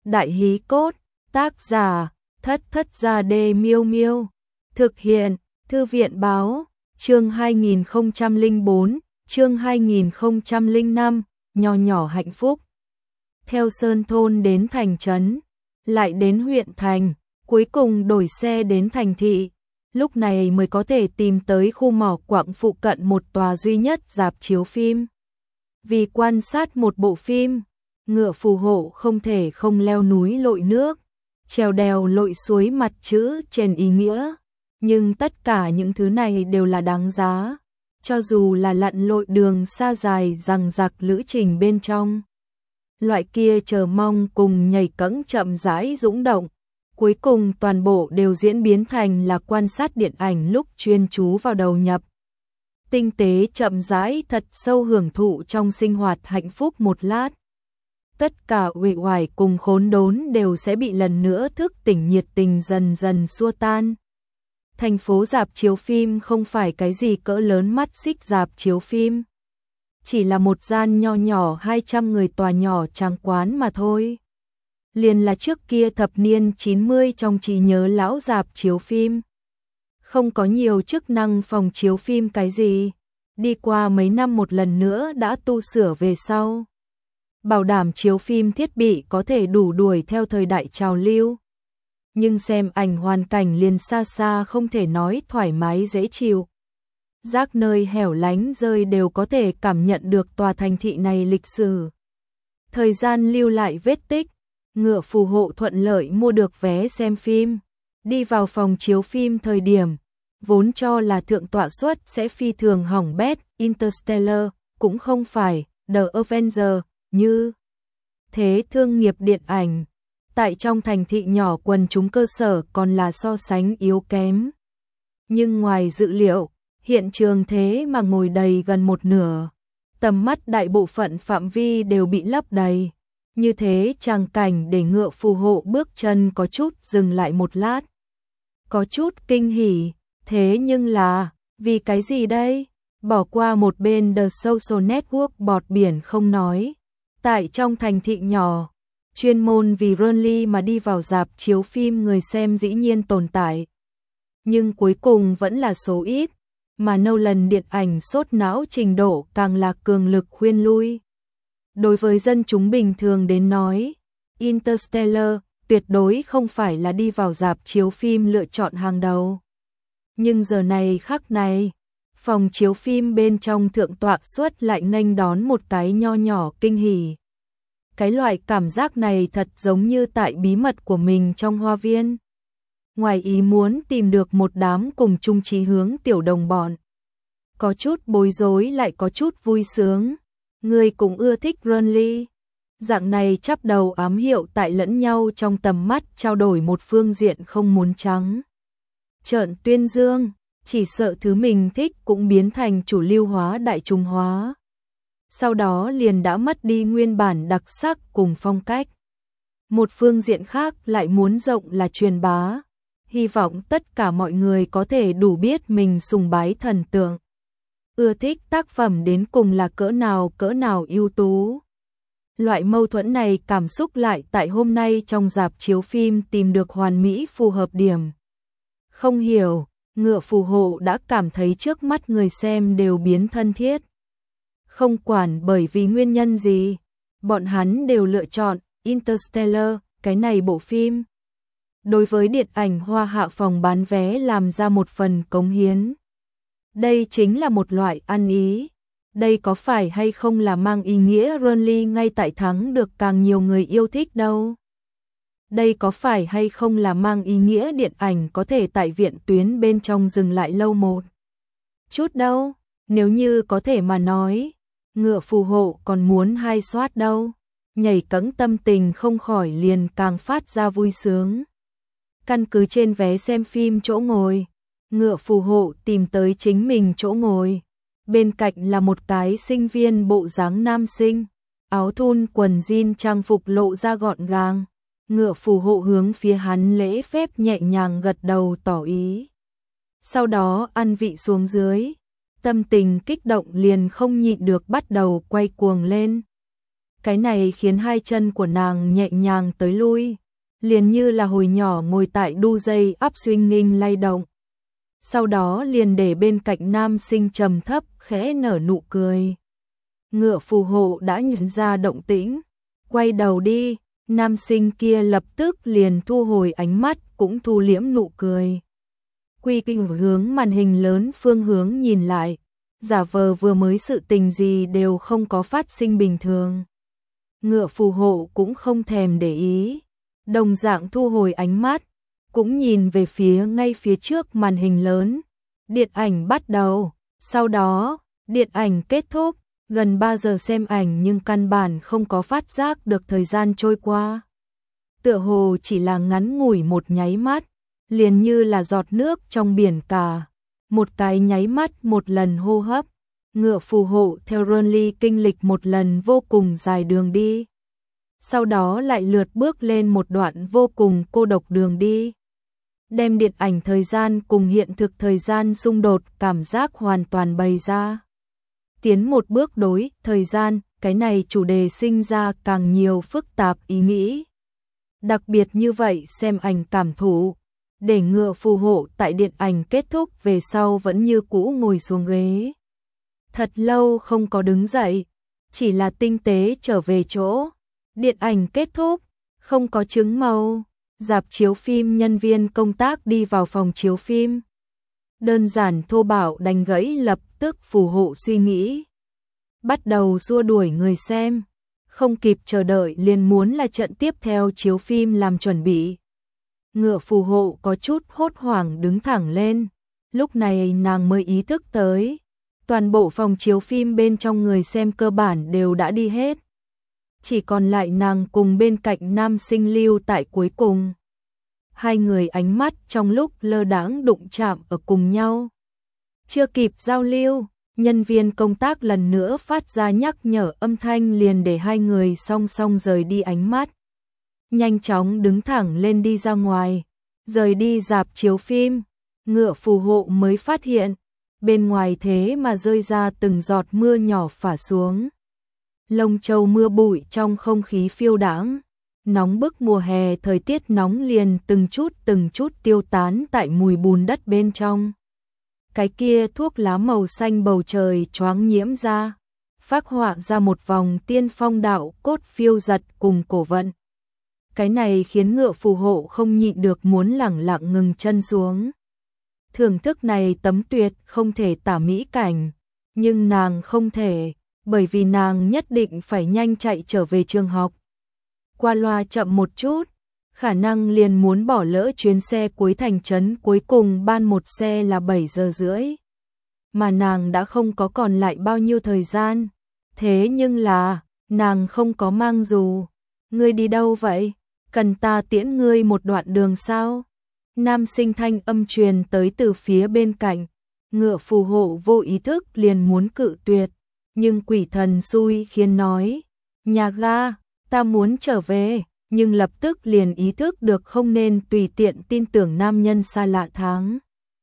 Đại hí cốt, tác giả, Thất Thất Gia Đê Miêu Miêu. Thực hiện, Thư viện báo, chương 2004, chương 2005, nho nhỏ hạnh phúc. Theo Sơn Thôn đến thành trấn, lại đến huyện thành, cuối cùng đổi xe đến thành thị. Lúc này mới có thể tìm tới khu mỏ quặng phụ cận một tòa duy nhất rạp chiếu phim. Vì quan sát một bộ phim, Ngựa Phù Hộ không thể không leo núi lội nước, trèo đèo lội suối mặt chữ trên ý nghĩa. Nhưng tất cả những thứ này đều là đáng giá, cho dù là lặn lội đường xa dài dằng dặc lữ trình bên trong. Loại kia chờ mong cùng nhảy cẫng chậm rãi dũng động, cuối cùng toàn bộ đều diễn biến thành là quan sát điện ảnh lúc chuyên chú vào đầu nhập. Tinh tế chậm rãi thật sâu hưởng thụ trong sinh hoạt hạnh phúc một lát. Tất cả uể oải cùng khốn đốn đều sẽ bị lần nữa thức tỉnh nhiệt tình dần dần xua tan. Thành phố rạp chiếu phim không phải cái gì cỡ lớn mắt xích rạp chiếu phim. Chỉ là một gian nho nhỏ 200 người tòa nhỏ tráng quán mà thôi. Liền là trước kia thập niên 90 trong trí nhớ lão rạp chiếu phim. Không có nhiều chức năng phòng chiếu phim cái gì. Đi qua mấy năm một lần nữa đã tu sửa về sau. Bảo đảm chiếu phim thiết bị có thể đủ đuổi theo thời đại trào lưu. Nhưng xem ảnh hoàn cảnh liền xa xa không thể nói thoải mái dễ chịu. Rác nơi hẻo lánh rơi đều có thể cảm nhận được tòa thành thị này lịch sử. Thời gian lưu lại vết tích, Ngựa Phù Hộ thuận lợi mua được vé xem phim. Đi vào phòng chiếu phim thời điểm, vốn cho là thượng tọa suất sẽ phi thường hỏng bét, Interstellar, cũng không phải, The Avenger, như thế thương nghiệp điện ảnh. Tại trong thành thị nhỏ quần chúng cơ sở còn là so sánh yếu kém. Nhưng ngoài dự liệu, hiện trường thế mà ngồi đầy gần một nửa. Tầm mắt đại bộ phận phạm vi đều bị lấp đầy. Như thế tràng cảnh để Ngựa Phù Hộ bước chân có chút dừng lại một lát. Có chút kinh hỉ, thế nhưng là, vì cái gì đây? Bỏ qua một bên The Social Network bọt biển không nói. Tại trong thành thị nhỏ, chuyên môn vì Burnley mà đi vào rạp chiếu phim người xem dĩ nhiên tồn tại. Nhưng cuối cùng vẫn là số ít, mà Nolan điện ảnh sốt não trình độ càng là cường lực khuyên lui. Đối với dân chúng bình thường đến nói, Interstellar tuyệt đối không phải là đi vào rạp chiếu phim lựa chọn hàng đầu. Nhưng giờ này khắc này, phòng chiếu phim bên trong thượng tọa suất lại nghênh đón một cái nho nhỏ kinh hỉ. Cái loại cảm giác này thật giống như tại bí mật của mình trong hoa viên. Ngoài ý muốn tìm được một đám cùng chung chí hướng tiểu đồng bọn. Có chút bối rối lại có chút vui sướng. Người cũng ưa thích Burnley. Dạng này chắp đầu ám hiệu tại lẫn nhau trong tầm mắt trao đổi một phương diện không muốn trắng trợn tuyên dương, chỉ sợ thứ mình thích cũng biến thành chủ lưu hóa đại trung hóa. Sau đó liền đã mất đi nguyên bản đặc sắc cùng phong cách. Một phương diện khác lại muốn rộng là truyền bá, hy vọng tất cả mọi người có thể đủ biết mình sùng bái thần tượng. Ưa thích tác phẩm đến cùng là cỡ nào ưu tú. Loại mâu thuẫn này cảm xúc lại tại hôm nay trong rạp chiếu phim tìm được hoàn mỹ phù hợp điểm. Không hiểu, Ngựa Phù Hộ đã cảm thấy trước mắt người xem đều biến thân thiết. Không quản bởi vì nguyên nhân gì, bọn hắn đều lựa chọn Interstellar, cái này bộ phim. Đối với điện ảnh hoa hạ phòng bán vé làm ra một phần cống hiến. Đây chính là một loại ăn ý. Đây có phải hay không là mang ý nghĩa Burnley ngay tại thắng được càng nhiều người yêu thích đâu. Đây có phải hay không là mang ý nghĩa điện ảnh có thể tại viện tuyến bên trong dừng lại lâu một chút đâu. Nếu như có thể mà nói, Ngựa Phù Hộ còn muốn hai soát đâu. Nhảy cẫng tâm tình không khỏi liền càng phát ra vui sướng. Căn cứ trên vé xem phim chỗ ngồi, Ngựa Phù Hộ tìm tới chính mình chỗ ngồi. Bên cạnh là một cái sinh viên bộ dáng nam sinh, áo thun quần jean trang phục lộ ra gọn gàng. Ngựa Phù Hộ hướng phía hắn lễ phép nhẹ nhàng gật đầu tỏ ý. Sau đó ăn vị xuống dưới, tâm tình kích động liền không nhịn được bắt đầu quay cuồng lên. Cái này khiến hai chân của nàng nhẹ nhàng tới lui, liền như là hồi nhỏ ngồi tại đu dây áp swinging lay động. Sau đó liền để bên cạnh nam sinh trầm thấp khẽ nở nụ cười. Ngựa phù hộ đã nhận ra động tĩnh, quay đầu đi, nam sinh kia lập tức liền thu hồi ánh mắt cũng thu liễm nụ cười. Quy Kinh hướng màn hình lớn phương hướng nhìn lại, giả vờ vừa mới sự tình gì đều không có phát sinh bình thường. Ngựa phù hộ cũng không thèm để ý, đồng dạng thu hồi ánh mắt, cũng nhìn về phía ngay phía trước màn hình lớn. Điện ảnh bắt đầu, sau đó, điện ảnh kết thúc, gần 3 giờ xem ảnh nhưng căn bản không có phát giác được thời gian trôi qua. Tựa hồ chỉ là ngắn ngủi một nháy mắt, liền như là giọt nước trong biển cả. Một cái nháy mắt một lần hô hấp, ngựa phù hộ theo Ronly kinh lịch một lần vô cùng dài đường đi. Sau đó lại lượt bước lên một đoạn vô cùng cô độc đường đi. Đem điện ảnh thời gian cùng hiện thực thời gian xung đột cảm giác hoàn toàn bày ra. Tiến một bước đối thời gian, cái này chủ đề sinh ra càng nhiều phức tạp ý nghĩ. Đặc biệt như vậy xem ảnh cảm thụ, để ngựa phù hộ tại điện ảnh kết thúc về sau vẫn như cũ ngồi xuống ghế. Thật lâu không có đứng dậy, chỉ là tinh tế trở về chỗ. Điện ảnh kết thúc, không có chứng màu. Rạp chiếu phim nhân viên công tác đi vào phòng chiếu phim. Đơn giản thô bạo đánh gãy lập tức phù hộ suy nghĩ. Bắt đầu xua đuổi người xem. Không kịp chờ đợi liền muốn là trận tiếp theo chiếu phim làm chuẩn bị. Ngựa phù hộ có chút hốt hoảng đứng thẳng lên. Lúc này nàng mới ý thức tới. Toàn bộ phòng chiếu phim bên trong người xem cơ bản đều đã đi hết. Chỉ còn lại nàng cùng bên cạnh nam sinh lưu tại cuối cùng. Hai người ánh mắt trong lúc lơ đãng đụng chạm ở cùng nhau. Chưa kịp giao lưu, nhân viên công tác lần nữa phát ra nhắc nhở âm thanh liền để hai người song song rời đi ánh mắt. Nhanh chóng đứng thẳng lên đi ra ngoài, rời đi rạp chiếu phim, ngựa phù hộ mới phát hiện, bên ngoài thế mà rơi ra từng giọt mưa nhỏ phả xuống. Lông châu mưa bụi trong không khí phiêu đãng, nóng bức mùa hè thời tiết nóng liền từng chút tiêu tán tại mùi bùn đất bên trong. Cái kia thuốc lá màu xanh bầu trời choáng nhiễm ra, phác họa ra một vòng tiên phong đạo cốt phiêu giật cùng cổ vận. Cái này khiến ngựa phù hộ không nhịn được muốn lẳng lặng ngừng chân xuống. Thưởng thức này tấm tuyệt không thể tả mỹ cảnh, nhưng nàng không thể, bởi vì nàng nhất định phải nhanh chạy trở về trường học. Qua loa chậm một chút, khả năng liền muốn bỏ lỡ chuyến xe cuối thành trấn cuối cùng ban một xe là 7 giờ rưỡi. Mà nàng đã không có còn lại bao nhiêu thời gian. Thế nhưng là, nàng không có mang dù. Ngươi đi đâu vậy? Cần ta tiễn ngươi một đoạn đường sao? Nam sinh thanh âm truyền tới từ phía bên cạnh. Ngựa phù hộ vô ý thức liền muốn cự tuyệt. Nhưng quỷ thần xui khiến nói. Nhà ga, ta muốn trở về. Nhưng lập tức liền ý thức được không nên tùy tiện tin tưởng nam nhân xa lạ tháng.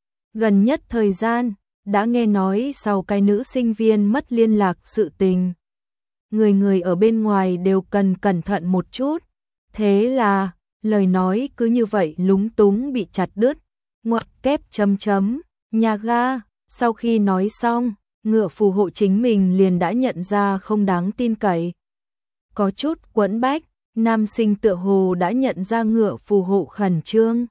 Gần nhất thời gian, đã nghe nói sau cái nữ sinh viên mất liên lạc sự tình. Người ở bên ngoài đều cần cẩn thận một chút. Thế là, lời nói cứ như vậy lúng túng bị chặt đứt. Ngoặc kép chấm chấm, nhà ga, sau khi nói xong, ngựa phù hộ chính mình liền đã nhận ra không đáng tin cậy. Có chút quẫn bách. Nam sinh tựa hồ đã nhận ra ngựa phù hộ khẩn trương.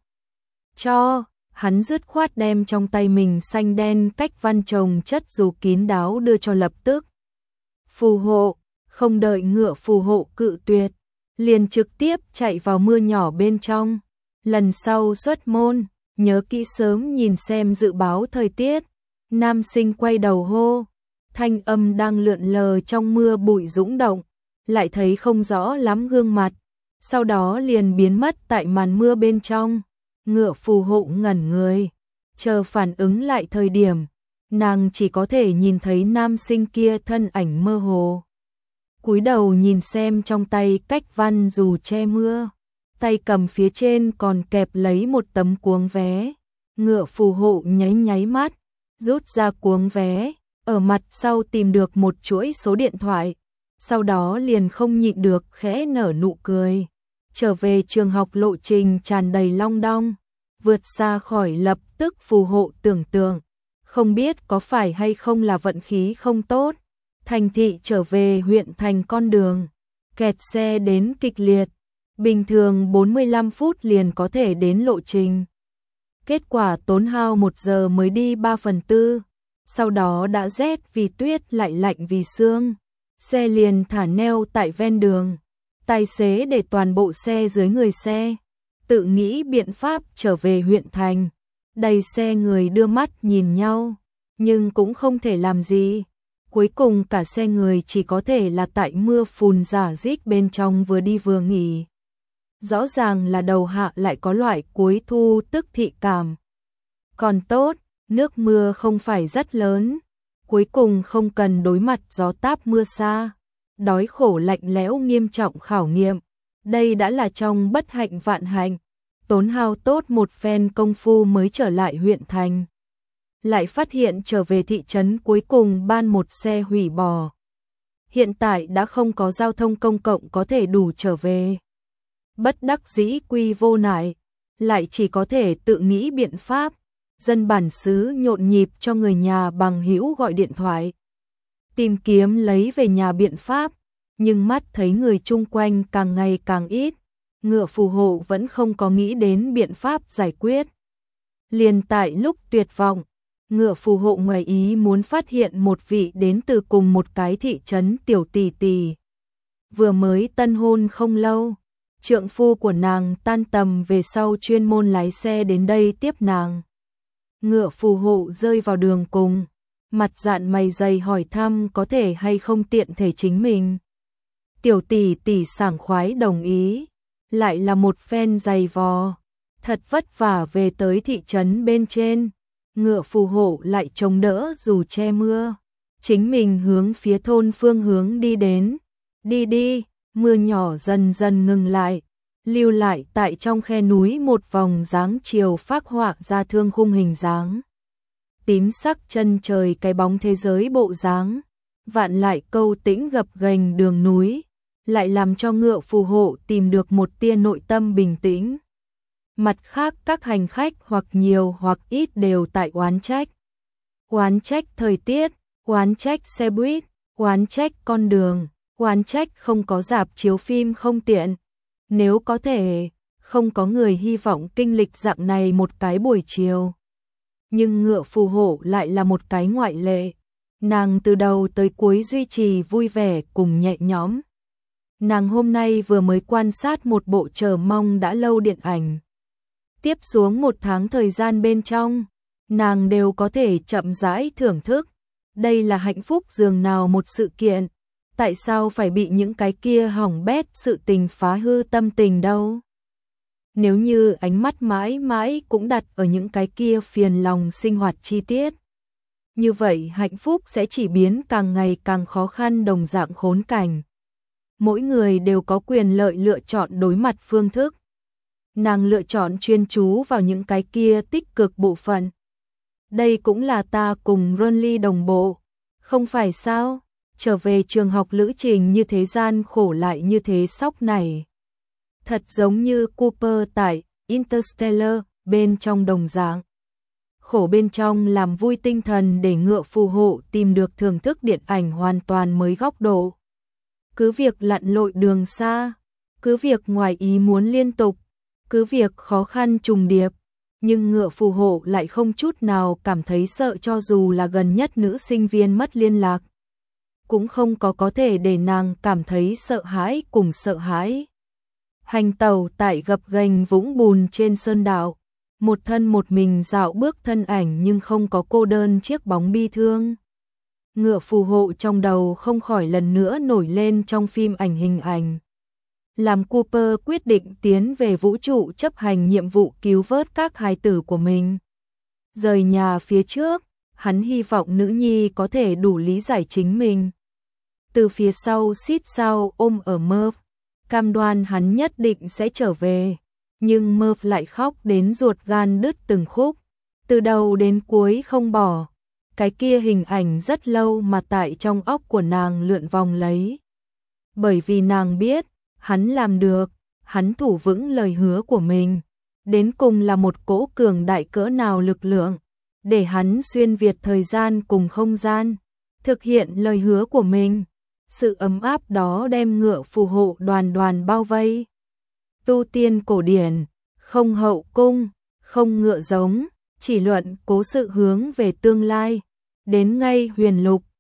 Hắn dứt khoát đem trong tay mình xanh đen cách văn chồng chất dù kín đáo đưa cho lập tức. Phù hộ, không đợi ngựa phù hộ cự tuyệt, liền trực tiếp chạy vào mưa nhỏ bên trong. Lần sau xuất môn, nhớ kỹ sớm nhìn xem dự báo thời tiết. Nam sinh quay đầu hô, thanh âm đang lượn lờ trong mưa bụi dũng động. Lại thấy không rõ lắm gương mặt, sau đó liền biến mất tại màn mưa bên trong. Ngựa phù hộ ngẩn người, chờ phản ứng lại thời điểm, nàng chỉ có thể nhìn thấy nam sinh kia thân ảnh mơ hồ. Cúi đầu nhìn xem trong tay cách văn dù che mưa, tay cầm phía trên còn kẹp lấy một tấm cuống vé. Ngựa phù hộ nháy mắt, rút ra cuống vé, ở mặt sau tìm được một chuỗi số điện thoại. sau đó liền không nhịn được khẽ nở nụ cười. Trở về trường học lộ trình tràn đầy long đong, vượt xa khỏi lập tức phù hộ tưởng tượng. Không biết có phải hay không là vận khí không tốt, thành thị trở về huyện thành con đường, kẹt xe đến kịch liệt, bình thường 45 phút liền có thể đến lộ trình. Kết quả tốn hao 1 giờ mới đi 3/4, sau đó đã rét vì tuyết lại lạnh vì sương, xe liền thả neo tại ven đường, tài xế để toàn bộ xe dưới người xe, tự nghĩ biện pháp trở về huyện thành, đầy xe người đưa mắt nhìn nhau, nhưng cũng không thể làm gì. Cuối cùng cả xe người chỉ có thể là tại mưa phùn rả rích bên trong vừa đi vừa nghỉ. Rõ ràng là đầu hạ lại có loại cuối thu tức thị cảm. Còn tốt, nước mưa không phải rất lớn, cuối cùng không cần đối mặt gió táp mưa xa, đói khổ lạnh lẽo nghiêm trọng khảo nghiệm. Đây đã là trong bất hạnh vạn hạnh, tốn hao tốt một phen công phu mới trở lại huyện thành. Lại phát hiện trở về thị trấn cuối cùng ban một xe hủy bỏ. Hiện tại đã không có giao thông công cộng có thể đủ trở về. Bất đắc dĩ quy vô nại, lại chỉ có thể tự nghĩ biện pháp. Dân bản xứ nhộn nhịp cho người nhà bằng hữu gọi điện thoại, tìm kiếm lấy về nhà biện pháp, nhưng mắt thấy người chung quanh càng ngày càng ít, Ngựa phù hộ vẫn không có nghĩ đến biện pháp giải quyết. Liền tại lúc tuyệt vọng, Ngựa phù hộ ngoài ý muốn phát hiện một vị đến từ cùng một cái thị trấn tiểu tỷ tỷ. Vừa mới tân hôn không lâu, trượng phu của nàng tan tầm về sau chuyên môn lái xe đến đây tiếp nàng. Ngựa phù hộ rơi vào đường cùng, mặt dạn mày dày hỏi thăm có thể hay không tiện thể chính mình. Tiểu tỷ tỷ sảng khoái đồng ý, lại là một phen giày vò, thật vất vả về tới thị trấn bên trên. Ngựa phù hộ lại chống đỡ dù che mưa, chính mình hướng phía thôn phương hướng đi đến. Đi đi, mưa nhỏ dần dần ngừng lại, lưu lại tại trong khe núi một vòng dáng chiều phác họa ra thương khung hình dáng. Tím sắc chân trời cái bóng thế giới bộ dáng, vạn lại câu tĩnh gập ghềnh đường núi, lại làm cho ngựa phù hộ tìm được một tia nội tâm bình tĩnh. Mặt khác các hành khách hoặc nhiều hoặc ít đều tại oán trách. Oán trách thời tiết, oán trách xe buýt, oán trách con đường, oán trách không có rạp chiếu phim không tiện. Nếu có thể, không có người hy vọng kinh lịch dạng này một cái buổi chiều. Nhưng ngựa phù hộ lại là một cái ngoại lệ. Nàng từ đầu tới cuối duy trì vui vẻ cùng nhẹ nhõm. Nàng hôm nay vừa mới quan sát một bộ chờ mong đã lâu điện ảnh. Tiếp xuống 1 tháng thời gian bên trong, nàng đều có thể chậm rãi thưởng thức. Đây là hạnh phúc dường nào một sự kiện. Tại sao phải bị những cái kia hỏng bét sự tình phá hư tâm tình đâu? Nếu như ánh mắt mãi mãi cũng đặt ở những cái kia phiền lòng sinh hoạt chi tiết, như vậy hạnh phúc sẽ chỉ biến càng ngày càng khó khăn đồng dạng khốn cảnh. Mỗi người đều có quyền lợi lựa chọn đối mặt phương thức. Nàng lựa chọn chuyên chú vào những cái kia tích cực bộ phận. Đây cũng là ta cùng Ronly đồng bộ, không phải sao? Trở về trường học lữ trình như thế gian khổ lại như thế sóc này. Thật giống như Cooper tại Interstellar bên trong đồng dạng. Khổ bên trong làm vui tinh thần để ngựa phù hộ tìm được thưởng thức điện ảnh hoàn toàn mới góc độ. Cứ việc lặn lội đường xa, cứ việc ngoài ý muốn liên tục, cứ việc khó khăn trùng điệp, nhưng ngựa phù hộ lại không chút nào cảm thấy sợ cho dù là gần nhất nữ sinh viên mất liên lạc. Cũng không có thể để nàng cảm thấy sợ hãi cùng sợ hãi. Hành tàu tại gập ghềnh vũng bùn trên sơn đạo, một thân một mình dạo bước thân ảnh nhưng không có cô đơn chiếc bóng bi thương. Ngựa phù hộ trong đầu không khỏi lần nữa nổi lên trong phim ảnh hình ảnh. Làm Cooper quyết định tiến về vũ trụ chấp hành nhiệm vụ cứu vớt các hài tử của mình. Rời nhà phía trước, hắn hy vọng nữ nhi có thể đủ lý giải chính mình. Từ phía sau xít sao ôm ở Murph, cam đoan hắn nhất định sẽ trở về. Nhưng Murph lại khóc đến ruột gan đứt từng khúc, từ đầu đến cuối không bỏ. Cái kia hình ảnh rất lâu mà tại trong óc của nàng lượn vòng lấy. bởi vì nàng biết, hắn làm được, hắn thủ vững lời hứa của mình, đến cùng là một cỗ cường đại cỡ nào lực lượng, để hắn xuyên việt thời gian cùng không gian, thực hiện lời hứa của mình. Sự ấm áp đó đem ngựa phù hộ đoàn đoàn bao vây. Tu tiên cổ điển, không hậu cung, không ngựa giống, chỉ luận cố sự hướng về tương lai, đến ngay huyền lục,